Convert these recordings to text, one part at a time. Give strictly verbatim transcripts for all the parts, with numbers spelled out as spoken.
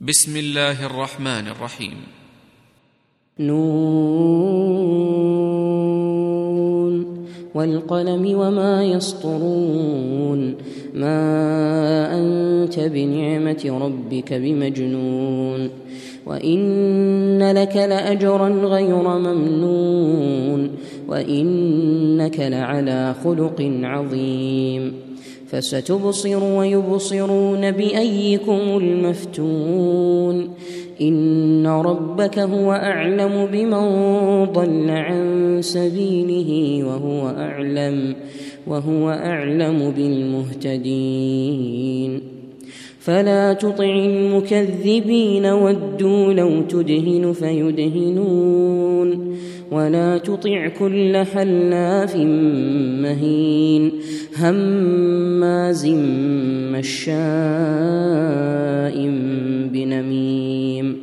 بسم الله الرحمن الرحيم. نون والقلم وما يسطرون ما أنت بنعمة ربك بمجنون وإن لك لأجرا غير ممنون وإنك لعلى خلق عظيم فستبصر ويبصرون بأيكم المفتون إن ربك هو أعلم بمن ضل عن سبيله وهو أعلم وهو أعلم بالمهتدين فلا تطع المكذبين ودوا لو تدهن فيدهنون ولا تطع كل حلاف مهين هماز مشاء بنميم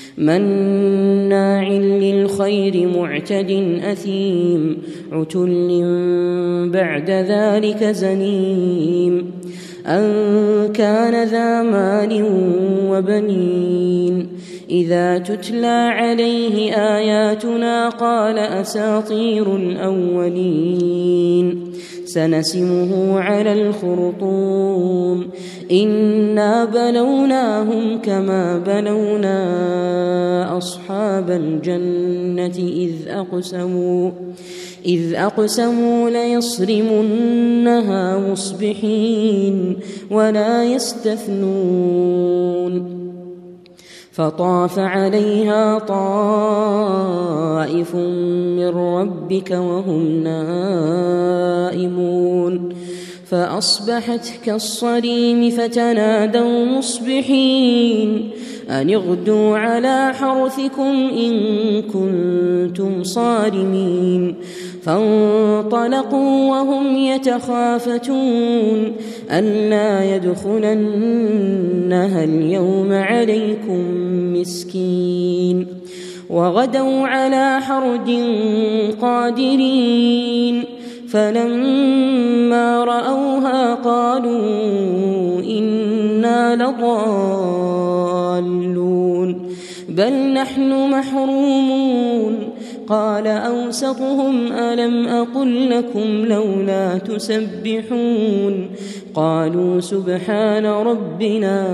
مناع للخير معتد أثيم عتل بعد ذلك زنيم أن كان ذا مال وبنين إذا تتلى عليه آياتنا قال أساطير الأولين سنسمه على الخرطوم إنا بلوناهم كما بلونا أصحاب الجنة إذ أقسموا إذ أقسموا ليصرمنها مصبحين ولا يستثنون فطاف عليها طائف من ربك وهم نائمون فأصبحت كالصريم فتنادوا مصبحين أن اغدوا على حرثكم إن كنتم صارمين فانطلقوا وهم يتخافتون ألا يدخلنها اليوم عليكم مسكين وغدوا على حرد قادرين فلما رأوها قالوا إنا لضالون بل نحن محرومون قال أوسطهم ألم أقل لكم لولا تسبحون قالوا سبحان ربنا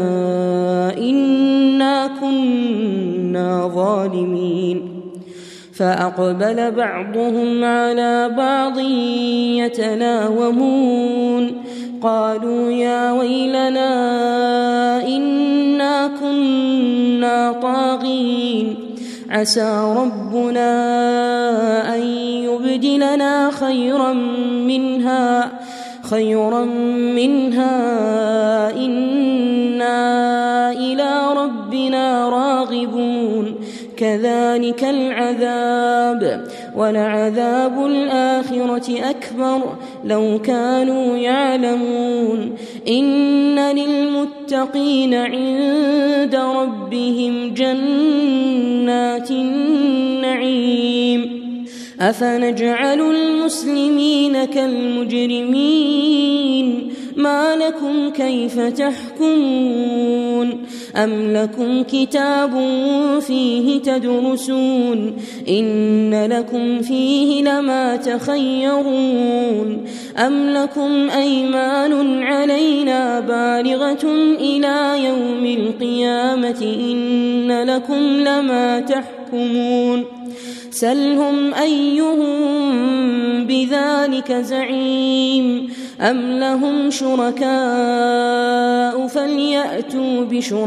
إنا كنا ظالمين فأقبل بعضهم على بعض يتلاومون قالوا يا ويلنا إنا كنا طاغين عسى ربنا أن يبدلنا خيرا منها خيرا منها إنا إلى ربنا راغبون كذلك العذاب ولعذاب الآخرة أكبر لو كانوا يعلمون إن للمتقين عند ربهم جنات النعيم أفنجعل المسلمين كالمجرمين ما لكم كيف تحكمون أم لكم كتاب فيه تدرسون إن لكم فيه لما تخيرون أم لكم أيمان علينا بالغة إلى يوم القيامة إن لكم لما تحكمون سلهم أيهم بذلك زعيم أم لهم شركاء فليأتوا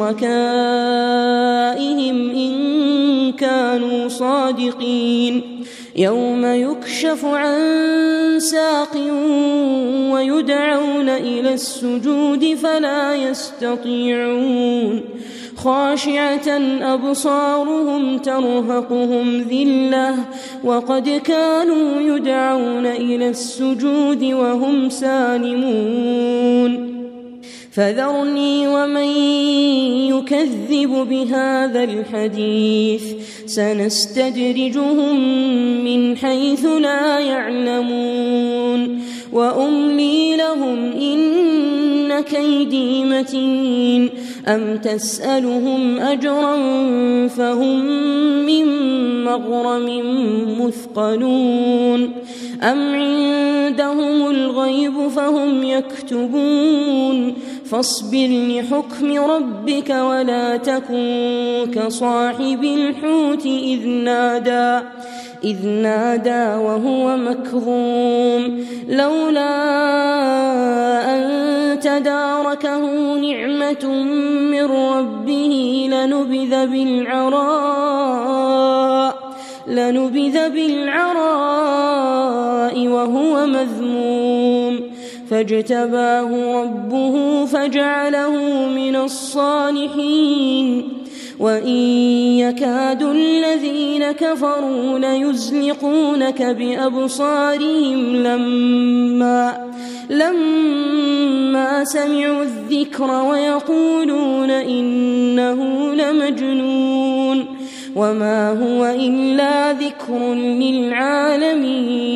بشركائهم إن كانوا صادقين يوم يكشف عن ساق ويدعون إلى السجود فلا يستطيعون خاشعة أبصارهم ترهقهم ذلة وقد كانوا يدعون إلى السجود وهم سالمون فذرني ومن يكذب بهذا الحديث سنستدرجهم من حيث لا يعلمون وأملي لهم إن كيدي متين أم تسألهم أجرا فهم من مغرم مثقلون أم عندهم الغيب فهم يكتبون فاصبر لحكم ربك ولا تكن كصاحب الحوت إذ نادى إذ نادى وهو مكظوم لولا أن تداركه نعمة من ربه لنبذ بالعراء لنبذ بالعراء وهو مذموم فاجتباه ربه فجعله من الصالحين وإن يكاد الذين كفروا ليزلقونك بأبصارهم لما لما سمعوا الذكر ويقولون إنه لمجنون وما هو إلا ذكر للعالمين